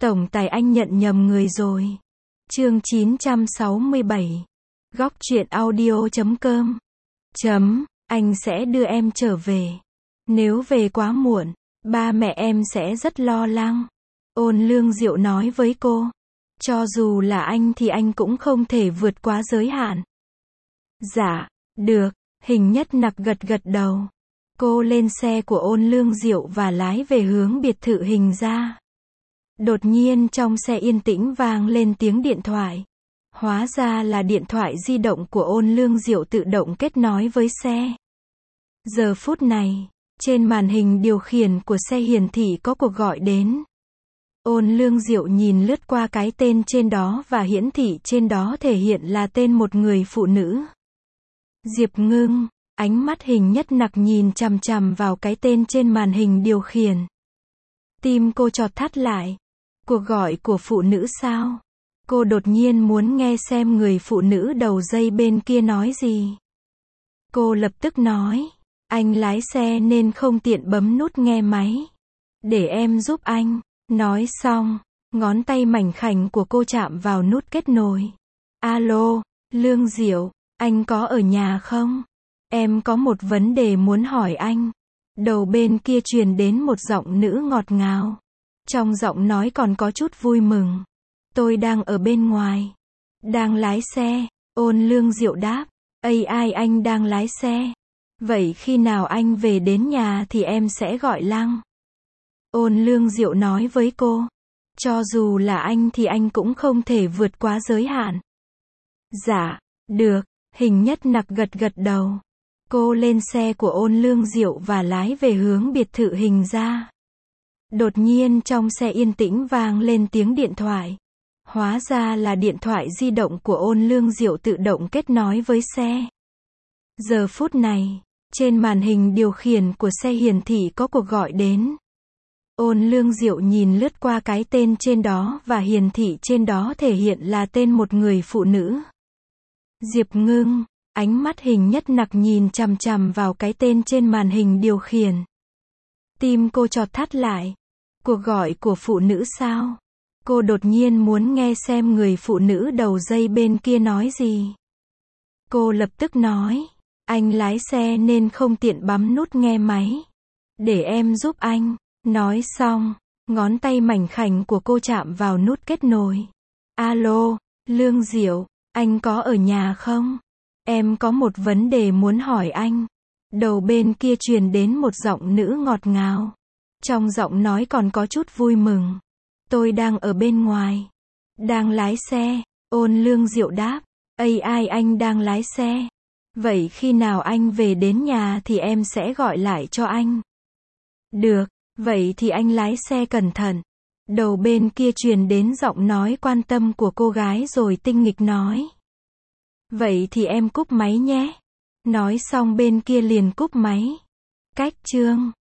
Tổng tài anh nhận nhầm người rồi. Chương 967. Góc truyện audio.com. Anh sẽ đưa em trở về. Nếu về quá muộn, ba mẹ em sẽ rất lo lắng. Ôn Lương Diệu nói với cô. Cho dù là anh thì anh cũng không thể vượt quá giới hạn. Dạ, được, Hình Nhất Nặc gật gật đầu. Cô lên xe của Ôn Lương Diệu và lái về hướng biệt thự Hình gia. Đột nhiên trong xe yên tĩnh vang lên tiếng điện thoại. Hóa ra là điện thoại di động của Ôn Lương Diệu tự động kết nối với xe. Giờ phút này, trên màn hình điều khiển của xe hiển thị có cuộc gọi đến. Ôn Lương Diệu nhìn lướt qua cái tên trên đó và hiển thị trên đó thể hiện là tên một người phụ nữ. Diệp Ngưng. Ánh mắt Hình Nhất Nặc nhìn chằm chằm vào cái tên trên màn hình điều khiển. Tim cô chọt thắt lại. Cuộc gọi của phụ nữ sao? Cô đột nhiên muốn nghe xem người phụ nữ đầu dây bên kia nói gì. Cô lập tức nói, anh lái xe nên không tiện bấm nút nghe máy. Để em giúp anh. Nói xong, ngón tay mảnh khảnh của cô chạm vào nút kết nối. Alo, Lương Diệu, anh có ở nhà không? Em có một vấn đề muốn hỏi anh. Đầu bên kia truyền đến một giọng nữ ngọt ngào. Trong giọng nói còn có chút vui mừng. Tôi đang ở bên ngoài. Đang lái xe. Ôn Lương Diệu đáp. Ai anh đang lái xe. Vậy khi nào anh về đến nhà thì em sẽ gọi Lăng. Ôn Lương Diệu nói với cô. Cho dù là anh thì anh cũng không thể vượt quá giới hạn. Dạ, được, Hình Nhất Nặc gật gật đầu. Cô lên xe của Ôn Lương Diệu và lái về hướng biệt thự Hình gia. Đột nhiên trong xe yên tĩnh vang lên tiếng điện thoại. Hóa ra là điện thoại di động của Ôn Lương Diệu tự động kết nối với xe. Giờ phút này, trên màn hình điều khiển của xe hiển thị có cuộc gọi đến. Ôn Lương Diệu nhìn lướt qua cái tên trên đó và hiển thị trên đó thể hiện là tên một người phụ nữ. Diệp Ngưng. Ánh mắt Hình Nhất Nặc nhìn chằm chằm vào cái tên trên màn hình điều khiển. Tim cô chọt thắt lại. Cuộc gọi của phụ nữ sao? Cô đột nhiên muốn nghe xem người phụ nữ đầu dây bên kia nói gì. Cô lập tức nói, anh lái xe nên không tiện bấm nút nghe máy. Để em giúp anh. Nói xong, ngón tay mảnh khảnh của cô chạm vào nút kết nối. Alo, Lương Diệu, anh có ở nhà không? Em có một vấn đề muốn hỏi anh. Đầu bên kia truyền đến một giọng nữ ngọt ngào. Trong giọng nói còn có chút vui mừng. Tôi đang ở bên ngoài. Đang lái xe. Ôn Lương Diệu đáp. Ai anh đang lái xe. Vậy khi nào anh về đến nhà thì em sẽ gọi lại cho anh. Được, vậy thì anh lái xe cẩn thận. Đầu bên kia truyền đến giọng nói quan tâm của cô gái rồi tinh nghịch nói. Vậy thì em cúp máy nhé. Nói xong bên kia liền cúp máy. Cách chương